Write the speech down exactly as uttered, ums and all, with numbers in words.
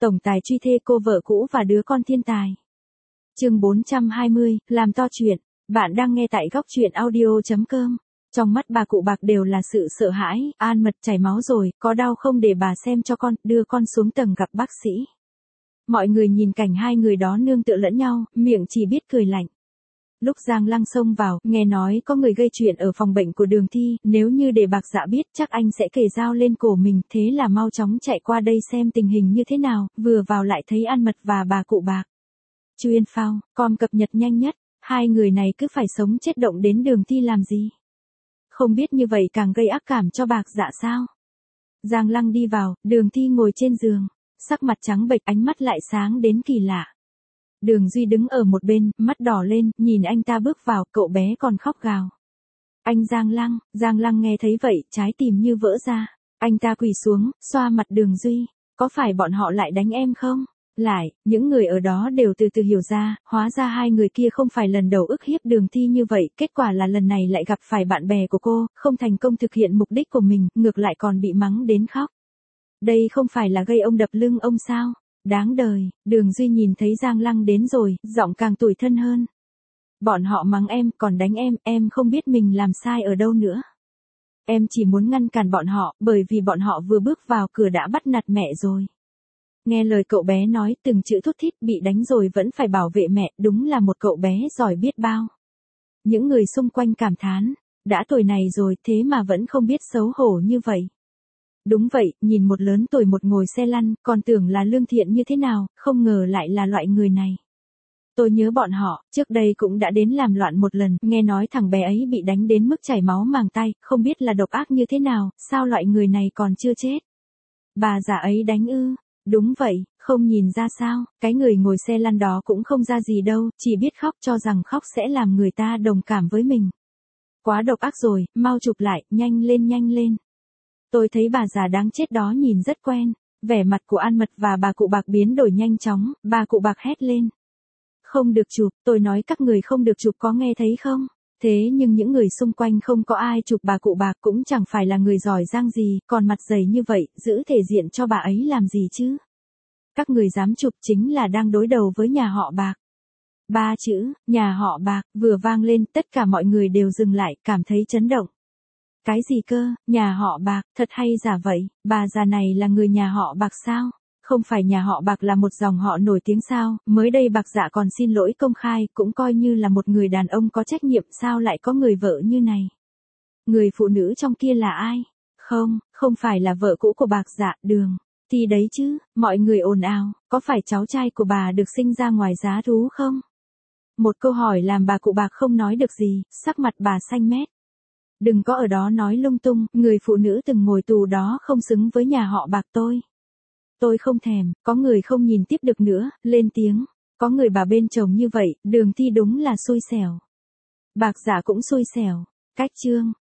tổng tài truy thê cô vợ cũ và đứa con thiên tài. Chương bốn trăm hai mươi, làm to chuyện. Bạn đang nghe tại góc truyện audio chấm com. Trong mắt bà cụ Bạc đều là sự sợ hãi, An Mật chảy máu rồi, có đau không để bà xem cho con, đưa con xuống tầng gặp bác sĩ. Mọi người nhìn cảnh hai người đó nương tựa lẫn nhau, miệng chỉ biết cười lạnh. Lúc Giang Lăng xông vào, nghe nói có người gây chuyện ở phòng bệnh của Đường Thi, nếu như để Bạc Dạ biết chắc anh sẽ kề dao lên cổ mình, thế là mau chóng chạy qua đây xem tình hình như thế nào, vừa vào lại thấy An Mật và bà cụ Bạc. Chuyên phao, com cập nhật nhanh nhất, hai người này cứ phải sống chết động đến Đường Thi làm gì? Không biết như vậy càng gây ác cảm cho Bạc Dạ sao? Giang Lăng đi vào, Đường Thi ngồi trên giường, sắc mặt trắng bệch, ánh mắt lại sáng đến kỳ lạ. Đường Duy đứng ở một bên, mắt đỏ lên, nhìn anh ta bước vào, cậu bé còn khóc gào. Anh Giang Lăng, Giang Lăng nghe thấy vậy, trái tim như vỡ ra. Anh ta quỳ xuống, xoa mặt Đường Duy. Có phải bọn họ lại đánh em không? Lại, những người ở đó đều từ từ hiểu ra, hóa ra hai người kia không phải lần đầu ức hiếp Đường Thi như vậy, kết quả là lần này lại gặp phải bạn bè của cô, không thành công thực hiện mục đích của mình, ngược lại còn bị mắng đến khóc. Đây không phải là gây ông đập lưng ông sao? Đáng đời, Đường Duy nhìn thấy Giang Lăng đến rồi, giọng càng tủi thân hơn. Bọn họ mắng em, còn đánh em, em không biết mình làm sai ở đâu nữa. Em chỉ muốn ngăn cản bọn họ, bởi vì bọn họ vừa bước vào cửa đã bắt nạt mẹ rồi. Nghe lời cậu bé nói, từng chữ thút thít, bị đánh rồi vẫn phải bảo vệ mẹ, đúng là một cậu bé giỏi biết bao. Những người xung quanh cảm thán, đã tuổi này rồi thế mà vẫn không biết xấu hổ như vậy. Đúng vậy, nhìn một lớn tuổi một ngồi xe lăn, còn tưởng là lương thiện như thế nào, không ngờ lại là loại người này. Tôi nhớ bọn họ, trước đây cũng đã đến làm loạn một lần, nghe nói thằng bé ấy bị đánh đến mức chảy máu màng tay, không biết là độc ác như thế nào, sao loại người này còn chưa chết. Bà già ấy đánh ư? Đúng vậy, không nhìn ra sao, cái người ngồi xe lăn đó cũng không ra gì đâu, chỉ biết khóc cho rằng khóc sẽ làm người ta đồng cảm với mình. Quá độc ác rồi, mau chụp lại, nhanh lên nhanh lên. Tôi thấy bà già đáng chết đó nhìn rất quen, vẻ mặt của An Mật và bà cụ Bạc biến đổi nhanh chóng, bà cụ Bạc hét lên. Không được chụp, tôi nói các người không được chụp có nghe thấy không? Thế nhưng những người xung quanh không có ai chụp bà cụ Bạc cũng chẳng phải là người giỏi giang gì, còn mặt dày như vậy, giữ thể diện cho bà ấy làm gì chứ? Các người dám chụp chính là đang đối đầu với nhà họ Bạc. Ba chữ, nhà họ Bạc, vừa vang lên, tất cả mọi người đều dừng lại, cảm thấy chấn động. Cái gì cơ, nhà họ Bạc, thật hay giả vậy, bà già này là người nhà họ Bạc sao? Không phải nhà họ Bạc là một dòng họ nổi tiếng sao, mới đây Bạc Dạ còn xin lỗi công khai, cũng coi như là một người đàn ông có trách nhiệm, sao lại có người vợ như này? Người phụ nữ trong kia là ai? Không, không phải là vợ cũ của Bạc Dạ, Đường Thi đấy chứ, mọi người ồn ào, có phải cháu trai của bà được sinh ra ngoài giá thú không? Một câu hỏi làm bà cụ Bạc không nói được gì, sắc mặt bà xanh mét. Đừng có ở đó nói lung tung, người phụ nữ từng ngồi tù đó không xứng với nhà họ Bạc tôi. Tôi không thèm, có người không nhìn tiếp được nữa, lên tiếng. Có người bà bên chồng như vậy, Đường Thi đúng là xui xẻo. Bạc Dạ cũng xui xẻo. Cách chương,